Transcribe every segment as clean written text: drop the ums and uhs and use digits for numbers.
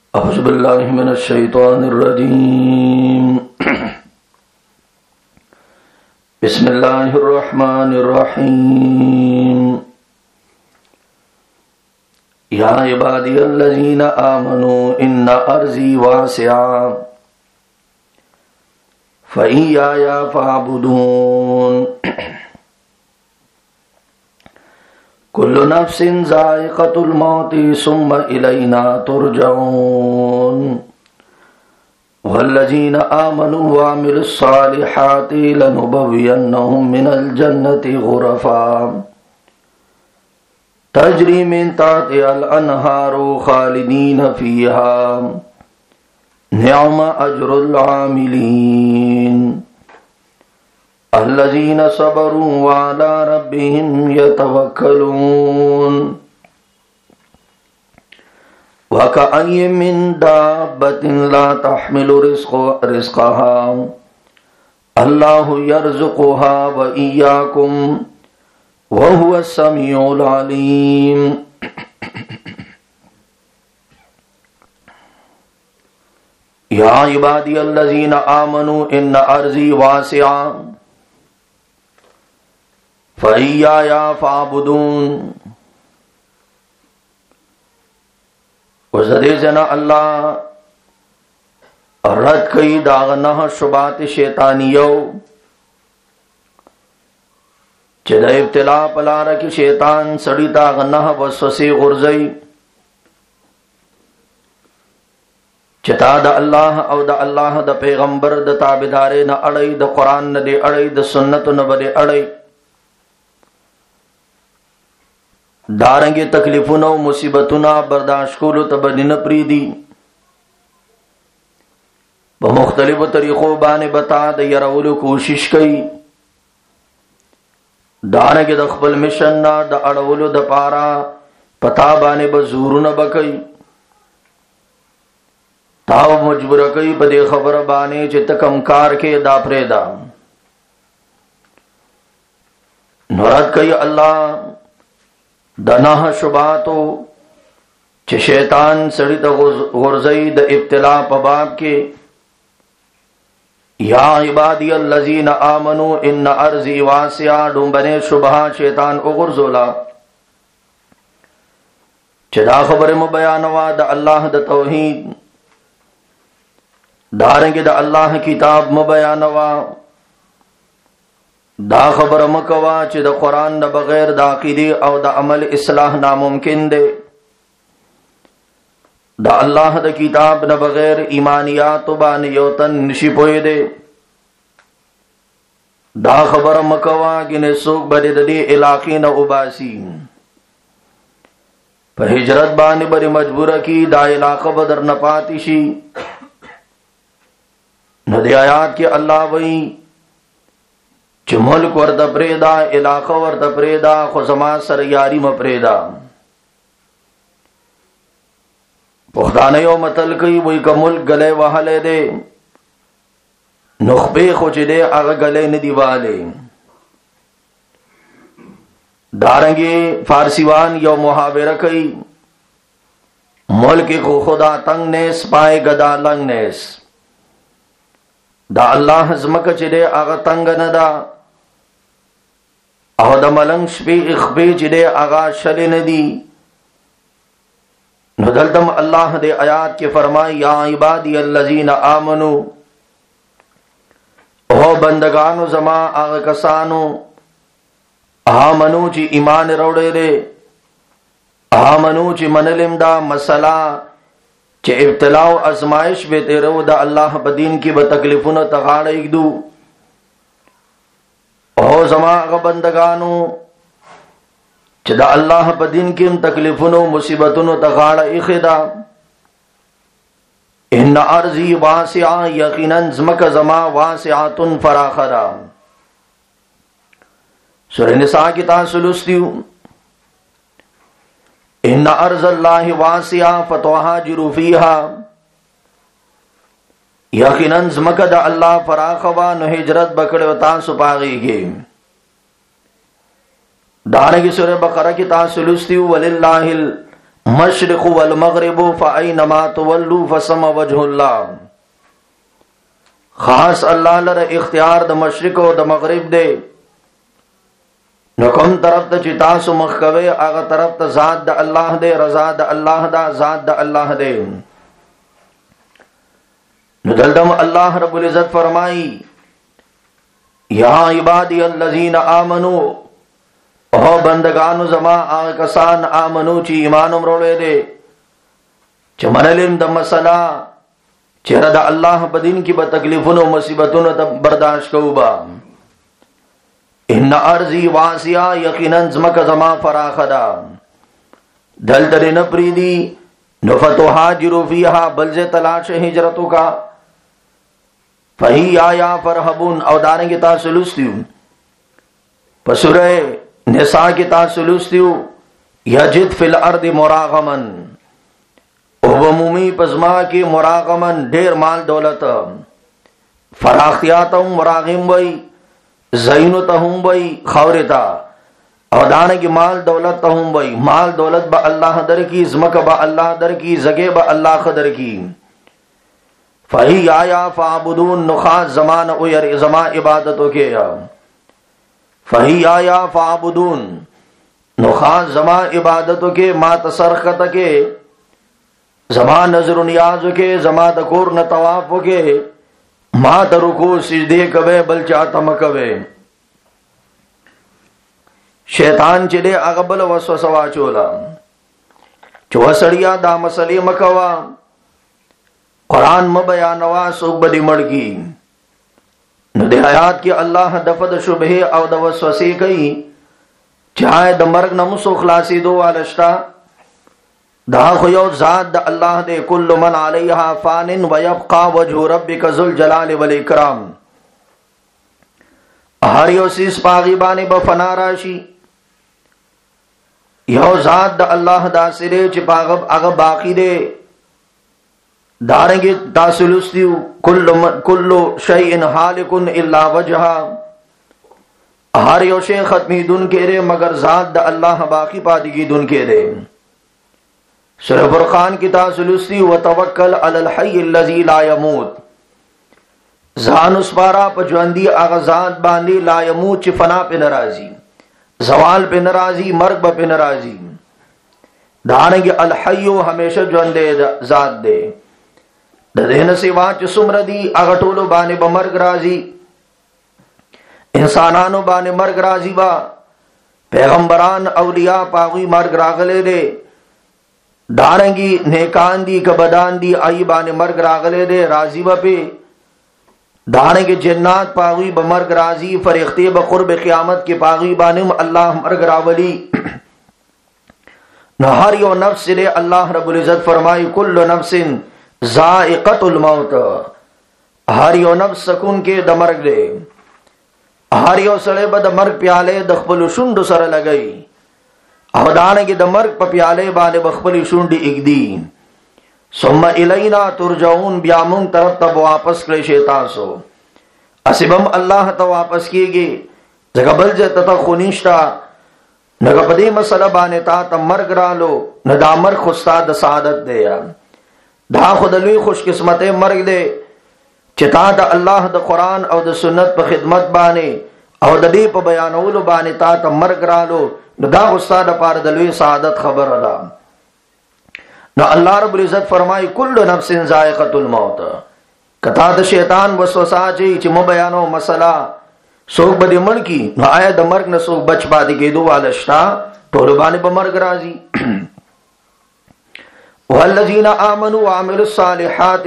अऊज़ु बिल्लाहि मिनश शैतानिर रजीम। बिस्मिल्लाहिर रहमानिर रहीम। या इबादियल्लज़ीना आमनू इन्ना अर्ज़ी वासिआ फ़इय्याया फ़अबुदून। कुल्लु नफ्सिन ज़ाइक़तुल मौति सुम्मा इलैना तुरजऊन। वल्लज़ीना आमनू वअमिलुस्सालिहाति लनुबव्वियन्नहुम मिनल जन्नति ग़ुरफ़ा तजरी मिन तहतिहल अन्हारु ख़ालिदीन फ़ीहा निअमा अज्रुल आमिलीन। अल्लज़ीना सबरू व अला रब्बिहिम यतवक्कलून। व कअय्यिम मिन दाब्बतिन ला तहमिलु रिज़्क़हा अल्लाहु यर्ज़ुक़ुहा व इय्याकुम व हुवस समीउल अलीम। या इबादियल्लज़ीना आमनू इन्ना अर्ज़ी वासिआ फ़इय्याया फ़अबुदून। वज़दे जना अल्लाह रद कई दागना शुबात शैतानियो चिद इब्तिला पलार की शैतान सड़ी दागना वसवसे गुर्जई चिता द अल्लाह और द अल्लाह द पैगंबर द ताबेदारे न अड़ई द कुरान न दे अड़ई द सुन्नत न बदे अड़ई दारंगे तकलीफुनो मुसीबतुना बर्दाश्त कुलु तब निन प्रीदी बमुख्तलिफ तरीक़ों बाने बता द यरउलु कोशिश कई दारंगे द ख़पल मिशन ना द अड़उलु द पारा पता बाने बजूरु न बकई ताव मजबूर कई बदे खबर बाने चित कमकार के दाफरेदा नरद कई अल्लाह दनाह शुबातो च शैतान सड़ित गुर्जई द इब्तिला पबाब के। या इबादियल्लज़ीना आमनू इन्ना अर्ज़ी वासिआ डूबने शुबहा शैतान उगुर्जोला चदा खबर मुबयानवा द अल्लाह द तौहीद दारंगे द अल्लाह किताब मुबयानवा दा खबर मकवा च द कुरान न बगैर द अक़ीदे और द अमल इस्लाह नामुमकिन दे द अल्लाह द किताब न बगैर ईमानियात बान योतन निशिपोए दे दा खबर मकवा गिने सुख बदे दे इलाक़े न उबासी पर हिजरत बान बरी मजबूर की दा इलाक़ा बदर न पातिशी न दे आयात के अल्लाह वही च मुल्क वर्द प्रेदा इलाक़ा वर्द प्रेदा खुजमा सर यारी म प्रेदा पुख्ताने यो मतल कई वही का मुल्क गले वहाले दे नुखबे खुच दे अग गले न दीवाले दारंगे फारसीवान यो मुहावरा कई मुल्क को खुदा तंग नेस पाए गदा लंग नेस दा अल्लाह जमक चिदे आगा तंग नदा और द मलंग शबे इखबे चिदे आगा शले नदी नदलतम अल्लाह दे आयात के फरमाई या इबादियल्लज़ीना आमनू ओ बंदगानो जमा आगा कसानो आमनू ची ईमान रोड़े रे आमनू ची मनलिमदा मसला चे इब्तिलाओ आजमाइश बे तेरे दा अल्लाह बदीन की बतकलीफुन तगाड़ एक दू ओ जमा बंदगानो चे दा अल्लाह बदीन की तकलीफुनो मुसीबतुन तगाड़ इखदा इन्ना अर्ज़ी वासिआ यकीनन ज़मक जमा वासिआतुन फराखरा। सूरह निसा की तासुलुस्तियु इन्ना अर्ज़ल्लाहि वासिआ फतुहाजिरु फ़ीहा यकीनन ज़मक द अल्लाह फराखवा न हिजरत बकड़े वता सुपागी के दारंगी सूरह बकरा की तासुलुस्तियु वलिल्लाहिल مشرق والمغرب فأينما تولوا فثم وجه الله. خاص الله لره اختیار د مشرق او د مغرب دی. نو کوم طرف ته چې تاسو مخ کوي هغه طرف ته ذات د الله دی، رضا د الله دا، ذات د الله دی. نو دلته الله رب العزت فرمایي یا عبادی الذین آمنو، او بندگانو زما هغه کسان آمنو چې ایمان وروړي دي، چې منلم د مسله چې د الله په دین کې به تکلیفونو او مصیبتونو ته برداشت کوو. با ان ارضی واسعه، یقینا زمکه زما فراخه ده، دلته نه پریدي. نو فتوهاجروا فیها، بل سے تلاش هجرتو کا. فہی آیا فرحبون، او دارنگی تاسو لستیو پا سورہ نساء کی تاسو لستیو یجد فی الارض مراغمن، او بمومی پزما کی مراغمن دیر مال دولت، فراختیاتا ہم مراغم بئی، زینتا ہم بئی خورتا، او دارنگی مال دولت تا ہم بئی. مال دولت با اللہ در کی، زمک با اللہ در کی، زگے با اللہ خدر کی. فہی آیا فعبدون، نخاص زمان اویر زما عبادتو کے. فہی آیا فعبدون، نخاص زما عبادتو کے، ما تسرخت کے، زما نظر و نیازو کے، زما دکور نتوافو کے، ما ترکو سجدے کبے بل چاہتا مکبے. شیطان چلے اغبل وسوسوا چولا چو سڑیا دا مسئلے مکوا، قرآن مبیانوا سوک بدی مڑکی. نو دے آیات کی اللہ دفد شبہ او د وسوسے کئی، چاہے د مرگ نمسو خلاصی دو والشتا. دا خیو ذات دا اللہ دے، کل من علیہا فان ویبقا وجہ ربک ذو الجلال والاکرام. ہر یو سیس پاغی بانے بفنا راشی. یو ذات دا اللہ دا سرے چی پاغب اغب باقی دے. دارنگی تاسلستیو کلو شیئن حالکن الا وجہا، ہر یو شے ختمی دن کے رے مگر ذات دا اللہ باقی پاتی کی دن کے رے. سورہ فرقان کی تاسلستی وتوکل علی الحی الذی لا یموت، زان اسپارا پجوندی اغزاد باندی لا یموت چی فنا پہ نرازی، زوال پہ نرازی، مرگ پہ نرازی. دارنگی الحیو ہمیشہ جوندے ذات دے، دین سوا چ سمر دی اغٹولو بانے بمرگ رازی، انسانانو بانے مرگ رازی با، پیغمبران اولیاء پاغوی مرگ راغلے دے. دارنگی نیکان دی کبدان دی آئی بانے مرگ راغلے دے رازی با پہ. دارنگی جنات پاغوی بمرگ رازی، فرشتے بقرب قیامت کے پاغوی بانے اللہ مرگ راولی. نہ ہر یو نفس لے اللہ رب العزت فرمائی کل نفس ذائقت الموت، ہر یو نفس سکون کے دمرگ دے. ہر یو سڑے با دمرگ پیالے دخپل شنڈ سر لگئی، او دانگی دمرگ پا پیالے بانے بخپل شنڈ اگدی. ثم الینا ترجعون، بیامون طرف تب واپس کرے شیطاسو. اسبم اللہ تا واپس کیے گی، زگبل جتا تا خونیشتا، نگا پدی مسئلہ بانے تا تا مرگ رالو، ندا مرگ خستا دا سعادت دیا. دا خودلوی خوش قسمت مرگ دے چتا دا اللہ دا قرآن او دا سنت پا خدمت بانے او دا دی پا بیانولو بانے تا تا مرگ رالو، دا خستا دا پار دلوی سعادت خبر ادا. نو اللہ رب العزت فرمائی کل نفس ذائقت الموت. کتا دا شیطان وسوسہ چی چی مو بیانو مسئلہ سوک بدی مر کی، نو آیا دا مرگ نسوک بچ پا دی دو والشتا تولو بانے با مرگ رازی. والذین آمنوا وعملوا الصالحات،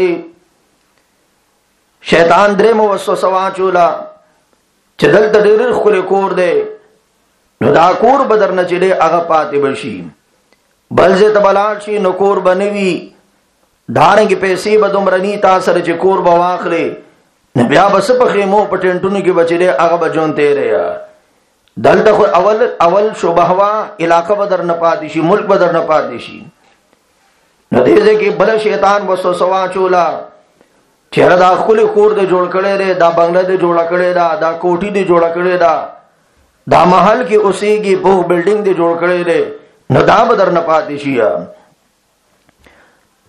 شیطان درے موسوسہ واچولا چدل تدیر خل کور دے. نو دا کور بدر نچلے اغا پاتے بشی، بلزے تبلار شی نو کور بنوی. دارنگی پیسی بدمرنی تاثر چی کور بواخلے، نبیا بس پخیمو پٹنٹونی کی بچلے اغا بجون تیرے. دلتا خود اول شبہوا علاقہ بدر نپاتی شی، ملک بدر نپاتی شی. نو دیزے کی بلا شیطان وسوسہ چولا چہرہ دا خلی کور دے جوڑ کڑے دے، دا بنگلہ دے جوڑا کڑے دا، دا کوٹی دے جوڑا کڑے دا، دا محل کی اسی کی بوہ بلڈنگ دے جوڑ کڑے دے. نو دا بدر نپاتی شیا.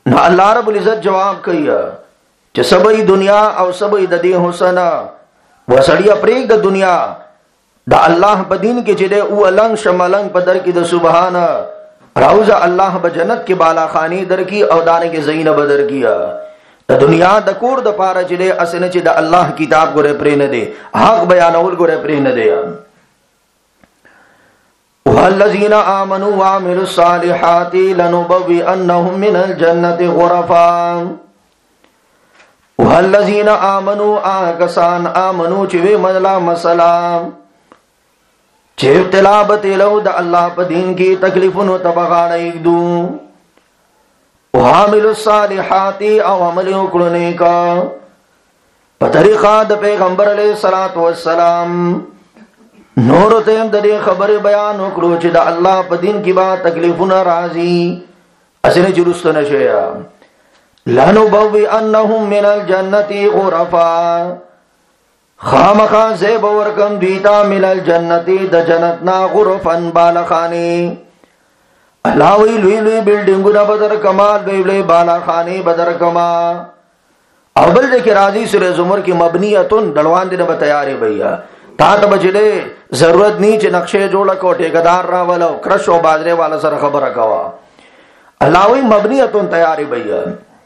نو الله رب العزت جواب کوي چې سبې دنیا او سبې د دې حسن وسړی پرېګ د دنیا د الله په دین کې چې او النګ شملنګ په در کې د سبحان راوزه الله به جنت کې بالا خانی در کې او دانه کې زینب در کې د دنیا د کور د پاره چې اسنه چې د الله کتاب ګره پرې نه دی حق بیانول ګره پرې نه دی. والذین آمنوا وعملوا الصالحات لنبوئنهم من الجنة غرفا. والذین آمنوا آکسان آمنوا چې وی مدلا مسلام چې ابتلا بتلو د الله په دین کې تکلیفونو تبغاړې دو. وعملوا الصالحات او عمل وکړو نیکا په طریقه د پیغمبر علیه الصلاۃ والسلام. نور ته د دې خبره بیان وکړو چې د الله په دین کې با تکلیفونه راځي اسنه جلوست نشي. لنبوئنهم من الجنة غرفا. خامخا زیب ورکم دیتا من الجنة د جنتنا غرفا بالخانی. الله وی لوی لوی بلډینګونه بدر کمال لوی لوی بالاخانی بدر کما. او بل دې کې راځي سورې زمر کې مبنیتون دلوان دې به تیارې بیا تا ته بچلې ضرورت نی چې نقشې جوړه کو ټیکدار راولو کرش او بازره والا سره خبره کوا. الله وی مبنیتون تیارې بیا.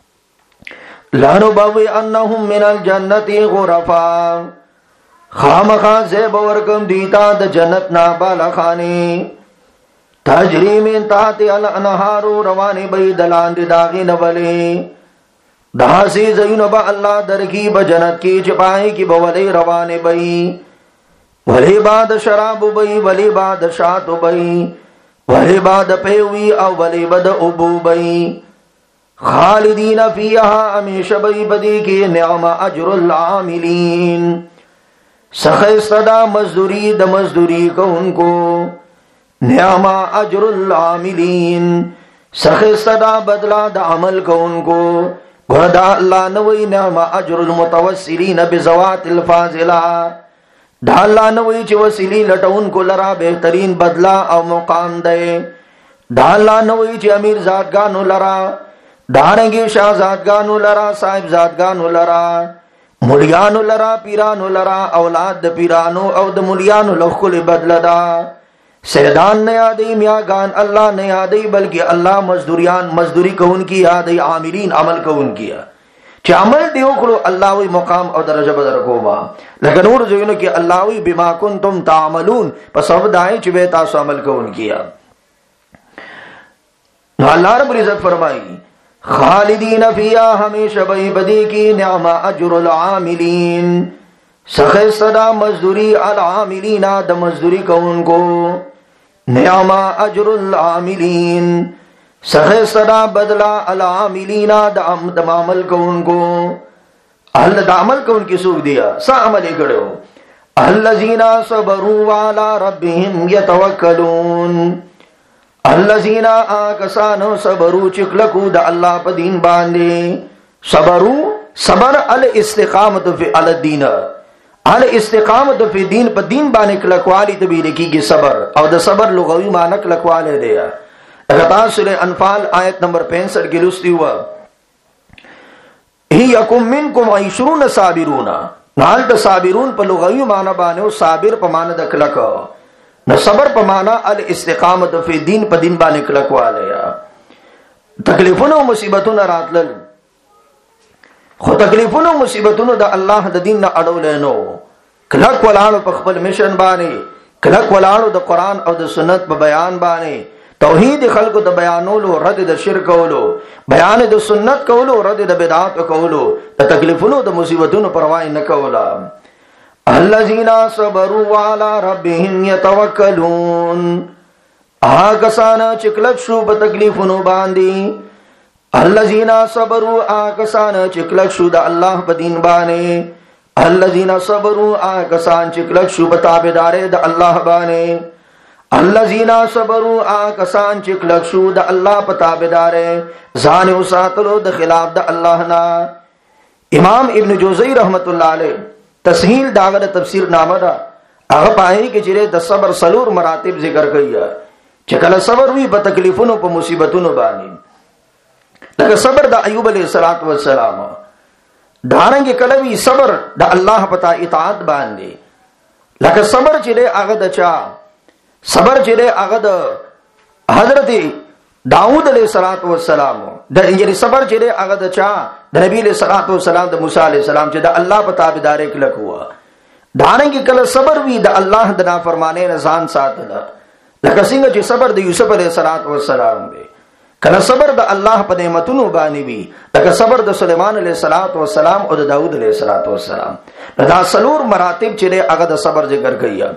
لنبوئنهم من الجنة غرفا. خامخا زیب ورکم دیتا د جنت نا بالاخانی. تجری من تحت الانهار روانی بی دلان دی داغی نبلی. داسی زیون با اللہ درکی بجنت کی چپائی کی بولی روانی بی. ولی بعد شراب بی ولی بعد شات بی ولی بعد پیوی او ولی بد ابو بی. خالدین فیہا امیش بی بدی کی نعم اجر العاملین. سخیستدا مزدوری د مزدوری کو ان کو نعم اجر العاملین. سخیستدا بدلا د عمل کو ان کو گردا اللہ نوی نعم اجر المتوسلین بزوات الفاضلہ. دا اللہ نوی چی وسیلی لٹون کو لرا بہترین بدلا او مقام دے. دا اللہ نوی چی امیر زادگانو لرا دارنگی شاہ زادگانو لرا صاحب زادگانو لرا ملیانو لرا پیرانو لرا اولاد د پیرانو او د ملیانو لخل بدل دا. سیدان نے یادی میاگان اللہ نے یادی بلکہ اللہ مزدوریان مزدوری کو ان کی یادی عاملین عمل کو ان کیا چی عمل دیو کرو اللہ وی مقام او درجہ بدر کو ما. لیکن اور زیونو کہ اللہ وی بما کنتم تعملون پس اب دائیں چی بیتا سو عمل کو ان کیا. اللہ رب العزت فرمائی خالدین فیہا ہمیشہ بئی بدی کی نعم اجر العاملین. سخیستدا مزدوری العاملین د مزدوری کو ان کو نعم اجر العاملین. سخیستدا بدلا العاملین د عمل کو ان کو. اہل دا عمل کو ان کی سوک دیا سا عملی کرو. الذین صبروا علی ربهم یتوکلون. الذین آکسانو صبرو چکلکو دا اللہ پا دین باندے. صبرو صبر الاستقامت فی الدین. الاستقامت فی دین پا دین بانے کلکوالی تبی لکی گی صبر او دا صبر لغوی معنی کلکوالے دیا. اگتان سورہ انفال آیت نمبر 65 کی لستی ہوا ہی یکم منکم 20 صابرون. نالت صابرون پا لغوی معنی بانے و صابر پا معنی دا کلکو نہ صبر پا معنی الاستقامت فی دین پا دین بانے کلکوالے. تکلیفون و مصیبتون راتلل خو تکلیفون و مصیبتون دا اللہ دا دین نا اڑو لینو کلک ولانو پا خپل مشن بانے کلک ولانو دا قرآن او دا سنت پا بیان بانے توحید خلق دا بیانولو رد دا شرک کولو بیان دا سنت کولو رد دا بدعات کولو دا تکلیفون دا مصیبتون پروائی نکولا. الذین صبروا علی ربهم یتوکلون. آکسانا چکلک شو بتکلیفونو باندی. الذین صبروا آکسانا چکلک شو دا اللہ بدین بانے. الذین صبروا آکسان چکلک شو بتابدار دا اللہ بانے. الذین صبروا آکسان چکلک شو دا اللہ پتابدار زان اساتلو دا خلاف دا اللہ نا. امام ابن جوزی رحمت اللہ علیہ تسہیل داغر تفسیر نامہ دا اگر پاہی کہ چرے دا صبر سلور مراتب ذکر کیا چکل صبر ہوئی پا تکلیفونو پا مصیبتونو بانی. لکه صبر د ایوب علیہ الصلوۃ والسلام دارنګ کلوی صبر د الله پتا اطاعت باندې لکه صبر چې له هغه د چا صبر چې له هغه د حضرت داؤد علیہ الصلوۃ والسلام د یعنی صبر چې له هغه د چا د نبی علیہ الصلوۃ والسلام د موسی علیہ السلام چې د الله پتا بيدارې کله کوه دارنګ کله صبر وی د الله د نافرمانی نه ځان ساتل لکه څنګه چې صبر د یوسف علیہ الصلوۃ والسلام دی کله صبر د الله په نعمتونو باندې وی لکه صبر د سليمان علیہ الصلوۃ والسلام او د داؤد علیہ الصلوۃ والسلام دا سلور مراتب چې هغه د صبر ذکر کړي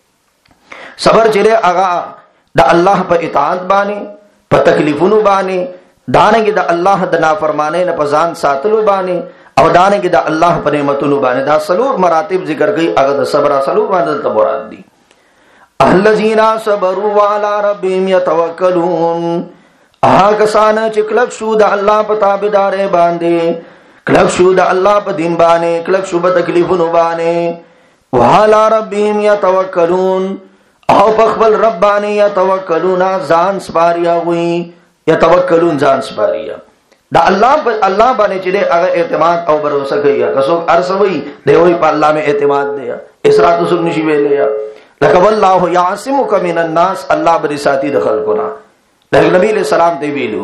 صبر چې هغه د الله په اطاعت باندې په تکلیفونو باندې دانګي د الله د نافرمانی نه پزان ساتلو باندې او دانګي د الله په نعمتونو باندې دا سلور مراتب ذکر کړي هغه د صبر سلور باندې ته مراد دي الذين صبروا وعلى ربهم يتوکلون هغه کسان چې کلک شو د الله په تابعداري باندې کلک شو د الله په دین باندې کلک شو په تکلیفونو باندې وعلى ربهم يتوکلون او په خپل رب باندې يتوکلون ځان سپاریا وي يتوکلون ځان سپاریا دا الله باندې چې هغه اعتماد او باور کوي کسو ارسوي دی وي په الله مې اعتماد دی اسرا تو سن نشي ویلې لکه والله يعصمك من الناس الله بری ساتي د خلقنا د نبی له سلام دی ویلو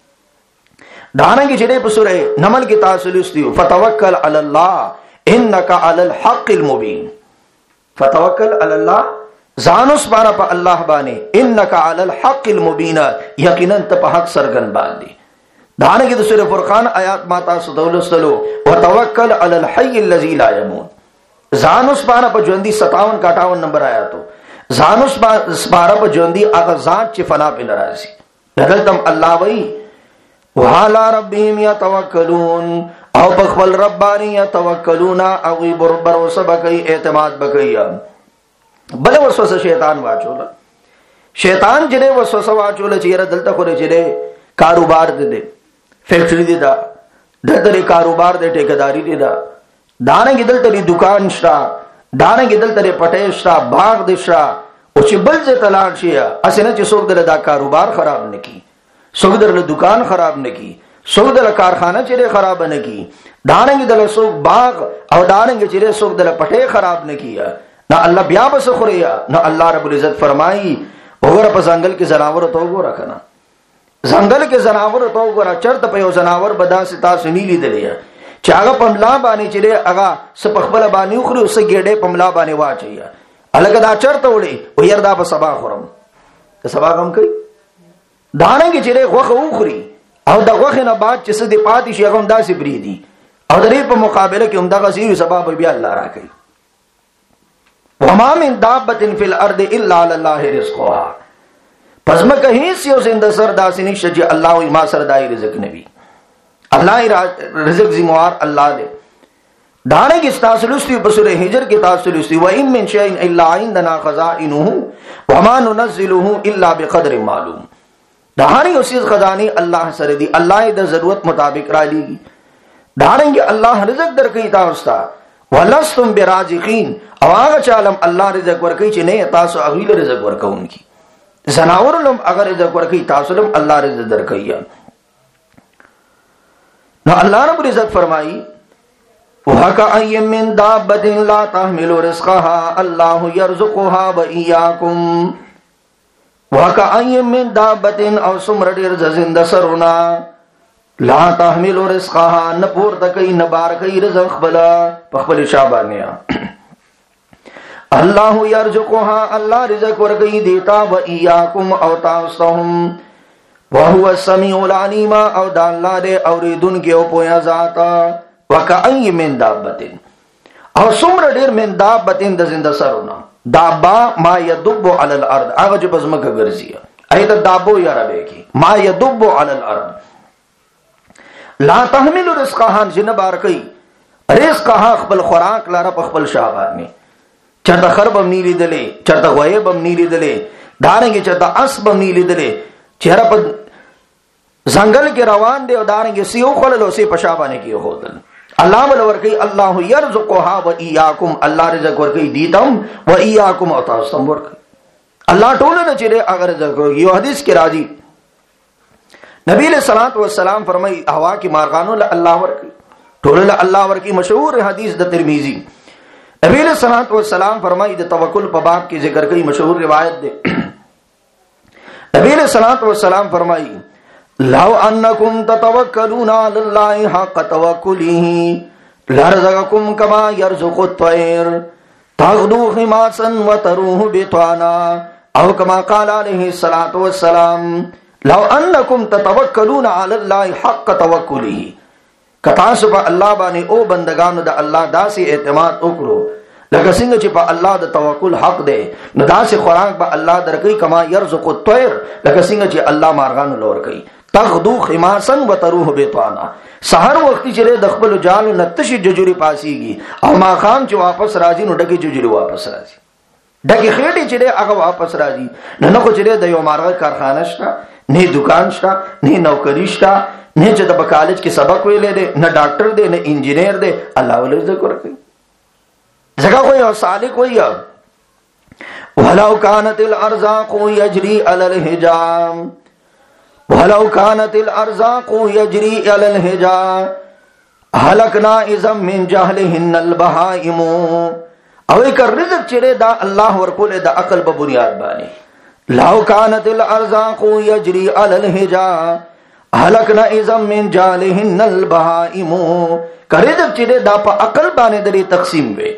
دانګي چې په سورې نمل کې تاسو لستیو فتوکل علی الله انک علی الحق المبین فتوکل علی الله زانوس بارا پا اللہ بانے انکا علی الحق المبین یقینا تا پا حق سرگن باندی دانگی دو سور فرقان آیات ماتا سدولستلو وتوکل علی الحی اللذی لا یمون زانوس بارا پا جوندی 57-58 نمبر آیاتو زانوس بارا پا جوندی آغا ذات چی فنا پی نرازی ندلتم اللہ وی وحالا ربیم یتوکلون او بخبل ربانی یتوکلون اوی بروسہ بکی اعتماد بکی بل وسوسه شیطان واچول شیطان جره وسوسه واچول چې را دلته خوري چې کاروبار دې فیکټری دې دا دلته کاروبار دې ټیکداري دې دا دانګ دلته دکان شتا دانګ دلته پټې شتا باغ دې شتا او چې بل څه تلاش شي اسنه چې څوک دل دا کاروبار خراب نکي څوک دل دکان خراب نکي څوک دل کارخانه چې خراب نکي دانګ دل څوک باغ او دانګ چې څوک دل پټې خراب نکي نہ اللہ بیا بس خوریا نہ اللہ رب العزت فرمائی وګوره په ځنګل کې زناور ته وګوره کنه ځنګل کې زناور ته وګوره چرته په یو زناور بدا ستا سنی لیدلې چې هغه پملا باندې چې هغه سپخبل باندې خوري اوس ګډه پملا باندې واچي الګ دا چرته وړي او ير دا په سبا خورم ته سبا کوم کوي دانګ چې غوخه وخوري او د غوخه نه بعد چې سدي پاتې شي هغه داسې بریدي او د دې په مقابله کې هم دغه سیو سبب بیا الله راکړي وما من دابت فی الارض الا علی الله رزقها پس مکه هیڅ یو زنده سر داسې نشته چې الله وي ما سره دای رزق نبی الله رزق زموار الله دې دانه کې تاسو لستي په سورې هجر کې تاسو لستي و ان من شیء الا عندنا خزائنه وما ننزله الا بقدر معلوم دهانی اوسې خزانه الله سره دي الله د ضرورت مطابق را لېږي دانه الله رزق درکې تاسو ته ولستم برازقین او هغه چالم الله رزق ورکړي چې نه تاسو هغه رزق ورکوونکی زناور لم اگر رزق ورکړي تاسو لم الله رزق درکړي نو الله رب عزت فرمایي وَكَأَيٍّ مِّن دَابَّةٍ لَّا تَحْمِلُ رِزْقَهَا اللَّهُ يَرْزُقُهَا وَإِيَّاكُمْ وَكَأَيٍّ مِّن دَابَّةٍ او سمر ډیر زنده سرونه لا تحمل رزقها نپور تکي نبار کوي رزق بلا پخپل شابانیا الله يرزقها الله رزق ورکي دیتا و اياكم او تاسهم وهو السميع العليم او د الله دې اوریدونکو او پویا ذات وکأي من دابتين او سمر ډیر من دابتين د زنده سرونه دابا ما يدب على الارض هغه چې بزمکه ګرځي اې د دابو یا ربه کی ما يدب على الارض لا تحمل رزقها جن بارکی رزقها خپل خوراک لاره په خپل شابانی چرته خرب هم نیلی دلی چرته غیب هم نیلی دلی دارنګ چرته اسب هم نیلی دلی چهره په ځنګل کې روان دی او دارنګ سیو خللو سی په شابانی کې هودل الله ول ورکی الله يرزقها و اياكم الله رزق ورکی دیتم و اياكم او تاسو ورکی الله ټول نه چیرې اگر رزق یو حدیث کې راځي نبی علیہ الصلوۃ والسلام فرمای هوا کې مارغانو له الله ورکی، ټول له الله ورکی. مشهور حدیث د ترمذی. نبی علیہ الصلوۃ والسلام فرمای د توکل په باب کې ذکر کوي، مشهور روایت ده. نبی علیہ الصلوۃ والسلام فرمای لو انکم تتوکلون علی الله حق توکله لرزقکم کما یرزق الطیر تغدو خماسا وتروح بطانا، او کما قال علیہ الصلوۃ والسلام لو انکم تتوکلون علی الله حق توکله. کتا سبا الله باندې او بندگانو د الله داسې اعتماد وکړو لکه څنګه چې په الله د توکل حق دی، نو داسې خوراک به الله درکوي کما یرزق الطیر، لکه څنګه چې الله مارغانو لور کوي. تغدو خماسا وتروح بطانا، سحر وخت چې د خپل جال نتشي ججوري پاسيږي، او ما خام چې واپس راځي نو ډکه ججوري واپس راځي، ډکه خېټه چې هغه واپس راځي. نه خو چې د یو مارغه کارخانه شته، نه دکان شته، نه نوکری شته، نه چې د کالج کې سبق ویلې دی، نه ډاکټر دی، نه انجینیر دی، الله ولې ذکر کوي. ځکه خو یو صالح وایي ولو كانت الارزاق يجري على الحجام ولو كانت الارزاق يجري على الحجام هلكنا اذا من جهلهن البهائم. او یک رزق چې دا الله ورکول د عقل په بنیاد باندې، لو كانت الارزاق يجري على الحجام هلكنا اذا من جهلهن البهائم. کرزق چې دا په عقل باندې د تقسیم وي،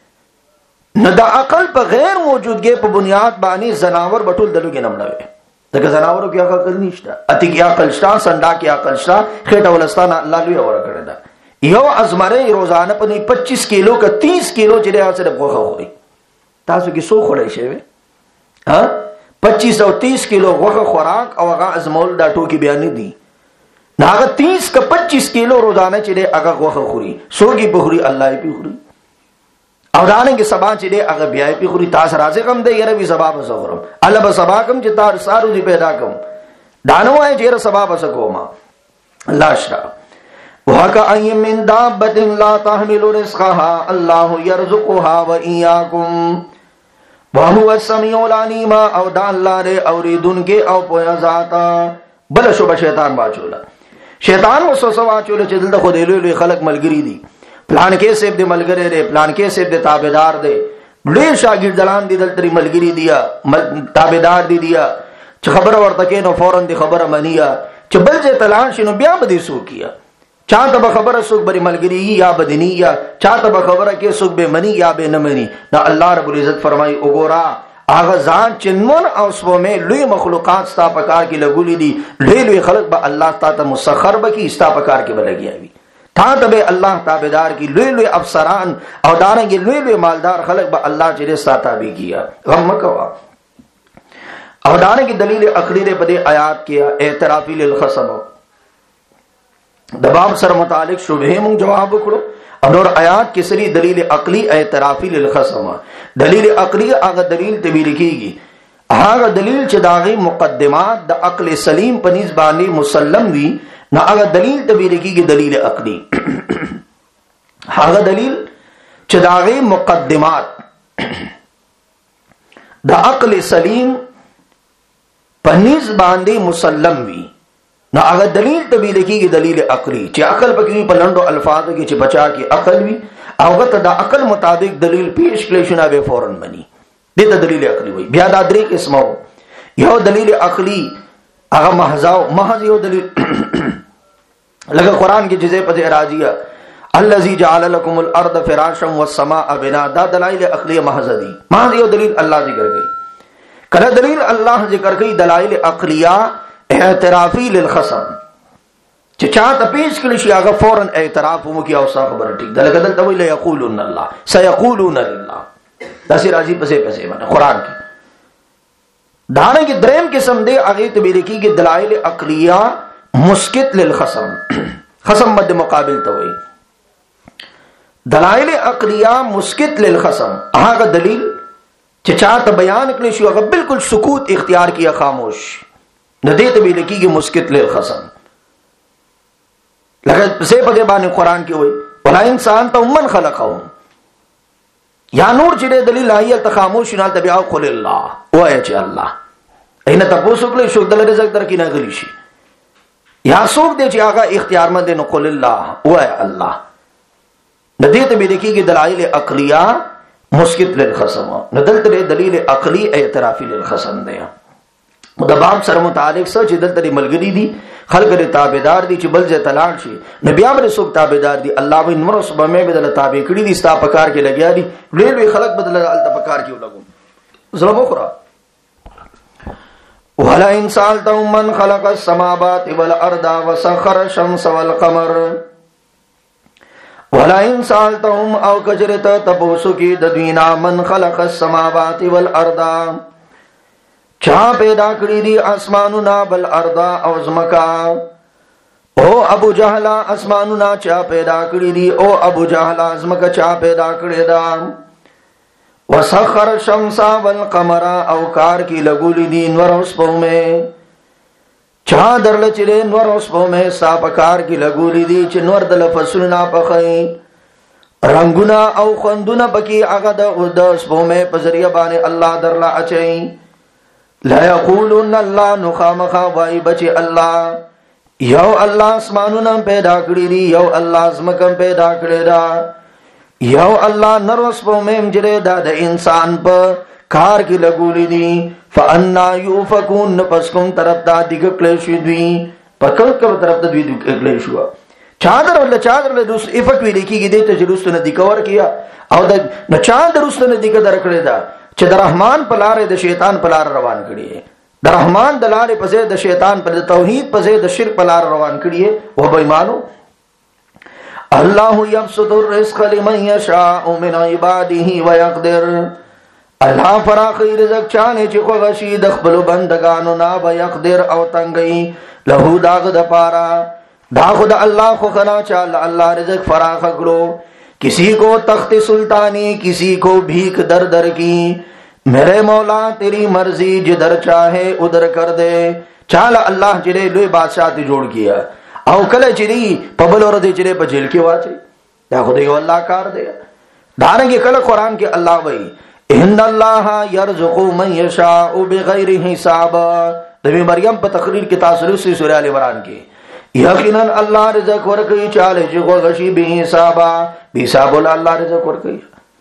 نو دا عقل په غیر موجودګي په بنیاد باندې زناور بټول دلوګي نمړوي. دغه زناورو کې عقل نشته، اتی کې عقل شته، سنډا کې عقل شته، خېټه ولستانه الله لوی ورکړه ده. یو ازمره روزانه په 25 کیلو کا 30 کیلو چې دا سره غوخه خوري. تاسو کې سو خوري شي ها 25 او 30 کیلو غوخه خوراک او هغه ازمول دا ټوکی بیان دي. هغه 30 کا 25 کیلو روزانه چې هغه غوخه خوري، سوګي بخوري الله یې خوري. او دانه کې سبا چې دې هغه بیا په خوري. تاسو راځي کوم دې یره به سبا به زغرم الله به سبا کوم چې تار سارو دې پیدا کوم دانو وای چې یره سبا به سکوما الله شرا وهکا اي من دابه لا تحمل رزقها الله يرزقها واياكم وهو السميع العليم. او دا الله دې اوریدونکو او پوهه ذاتا. بل شو شیطان واچولا، شیطان وسوسه واچولا چې دلته خو دې لوی خلق ملګری دي، پلان کې سیب دې ملګری دی، پلان کې سیب دې تابعدار دی، ډېر شاګردان دي دلته ملګری دي تابعدار دي چې خبره ورته کې نو فورن دي خبره منیا، چې بل ځای تلان شنو بیا به دې سو کیا. چاته به خبره سوک بری ملګری یا بدنی یا چاته به خبره کې سوک به منی یا به نه منی. دا الله رب العزت فرمایي وګورا هغه ځان چې نن او سپومې لوی مخلوقات ستا په کار کې لګولې دي، لوی خلق به الله تعالی مسخر بکی ستا په کار کې بلګیاوي. تا ته الله تابعدار کی لوی افسران او دارنګ لوی مالدار خلق به الله چې ستا تابع کیا. غم مکوا. او دارنګ دلیل عقلی دې په دې آیات کې اعترافی للخصم د باب سره متعلق شبهه مون جواب وکړو. اور آیات کې سری دلیل عقلی اعترافی للخصم. دلیل عقلی هغه دلیل ته ویل کیږي هغه دلیل چې داغه مقدمات د عقل سلیم په نسبت باندې مسلم وي، نو هغه دلیل ته ویل کیږي دلیل عقلی. هغه دلیل چې داغه مقدمات د عقل سلیم په نسبت باندې مسلم وي، نو هغه دلیل ته ویل کیږي دلیل عقلی. چې عقل پکې په لندو الفاظو کې چې بچا کې عقل وي، هغه ته د عقل مطابق دلیل پیش کړي شنه به فورن مني، دې ته دلیل عقلی وي. بیا دا درې قسمه، یو دلیل عقلی هغه محض یو دلیل لکه قران کې جزء په راضیه الذي جعل لكم الارض فراشا والسماء بناء، دا دلائل عقلیه محض دي. محض یو دلیل الله ذکر کوي. کله دلیل الله ذکر کوي دلائل عقلیه اعترافی للخصم چې چاته پیش کړي شي هغه فورن اعتراف وکي او صاحب خبره ټیک ده. لکه دلته ویل یقولون الله سيقولون لله، دا سي راځي پسې باندې قران کې. دانه کې دریم قسم دی هغه ته ویل کېږي دلائل عقلیه مسکت للخصم، خصم مد مقابل ته وایي. دلائل عقلیه مسکت للخصم هغه دلیل چې چاته بیان کړي شي هغه بالکل سکوت اختیار کیا، خاموش، نو دې ته ویل کېږي مسکت للخصم. لکه څه په دې باندې قران کې وایي ولا انسان ته من خلقهم، یا نور چې دلیل آیه ته خاموش نه تبع قل الله وایي چې الله اینه تاسو کله شو دل رزق در کې نه غلی شي. یا څوک دی چې هغه اختیار مند نو قل الله وای الله. د دې ته به لیکيږي دلایل عقلیه مسکت للخصم، نو دلته دلیل عقلی اعترافی للخصم دی. د باب سره متعلق څه چې دلته ملګری دي خلق دې تابعدار دي چې بل ځای تلاړ شي، نبي امر څوک تابعدار دي الله به نور صبح مې بدل تابع کړی دي ستا پکار کې لګیا دي لوی خلق بدل الته پکار کې ولګو زړه بخرا. ولا انسان ته من خلق السماوات والارض وسخر الشمس والقمر، ولا انسان ته او کجرته تبوسو کې د دینا من خلق السماوات والارض، چا پیدا کړی دي اسمانونه بل ارض او زمکا. او ابو جهل اسمانونه چا پیدا کړی دي، او ابو جهل زمکا چا پیدا کړی دا. وسخر الشمس والقمر او کار کی لګولې دي نور اوس پومه، چا درل چره نور اوس پومه صاحب کار کی لګولې دي چې نور د فصلنا پخې رنگونه او خوندونه بکی هغه د اوس پومه په ذریعہ باندې الله درلا اچي. لا یقولون الله نخامخا وای بچ الله یو الله اسمانونه پیدا کړی دي، یو الله زمکم پیدا کړی دا، یو الله نروس په مم جره دا د انسان په کار کې لګولې دي. فانا یوفکون پس کوم طرف دا دګکل شو دوی پکړ کوم طرف ته دوی دګکل شو. چادر ول چادر له دوس افت وی لیکيږي د ته جلوستونه د کور کیا او د نه چادر وستونه دګ درکړی دا چې د رحمان په لارې د شیطان په لار روان کړي، د رحمان د لارې په ځای د شیطان په توحید په ځای د شرک په لار روان کړي. او به ایمانو الله یبسط الرزق لمن یشاء من عباده ويقدر، الله فراخی رزق چانه چې خو غشي د خپل بندگانو نه ويقدر او تنگي له داغ د پارا دا خود اللہ خو خنا چال اللہ رزق فراخ کرو. کسی کو تخت سلطانی کسی کو بھیک در در کی، میرے مولا تیری مرضی جدھر چاہے ادھر کر دے. چال اللہ چرے لوی بادشاہ تی جوڑ کیا او کله چری پبل اور دے چرے په جیل کې واچي دا خدای یو الله کار دی. دانګه کله قران کې الله وای ان الله يرزق من يشاء بغیر حساب. د مریم په تقریر کې تاسو لوسي سورہ ال عمران کې یقینا الله رزق ورکوي چاله چې غوښي به حسابا به حساب الله رزق ورکوي.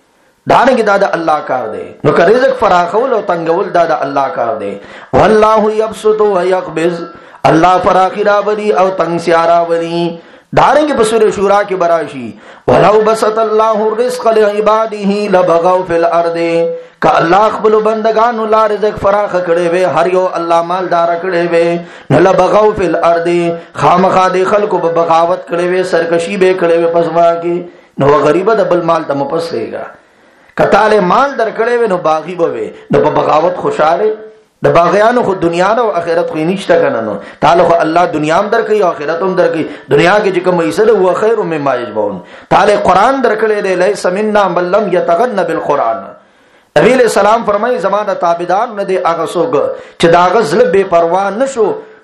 دانګه دا د الله کار دی. نو که رزق فراخول او تنگول دا د الله کار دی. والله يبسط ويقبض، الله فراخی راولی او تنگ سیارا ولی. دارنگی بسور شورا کی براشی ولو بسط اللہ الرزق لعباده لبغوا فی الارض، کہ اللہ اقبل بندگان اللہ رزق فراخ کڑے وے ہر یو اللہ مالدار کڑے وے لبغوا فی الارض، خامخا دے خلقو بغاوت کڑے وے سرکشی بے کڑے وے پسوا کی. نو غریبہ دبل مال تم پس رہے گا، کتالے مال در کڑے وے نو باغی بوے نو بغاوت خوشالے. د باغیانو خو دنیا او آخرت خو نشته کنه. نو تعالی خو الله دنیا هم درکې او آخرت هم درکې. دنیا کې چې کوم ایسه هو خیر مما یجبون. تعالی قران درکړي دی لیس منا بل لم یتغن بالقران. نبی علیہ السلام فرمایي زمانه تابعدار نه دی هغه څوک چې دا غزل بے پروا نشو،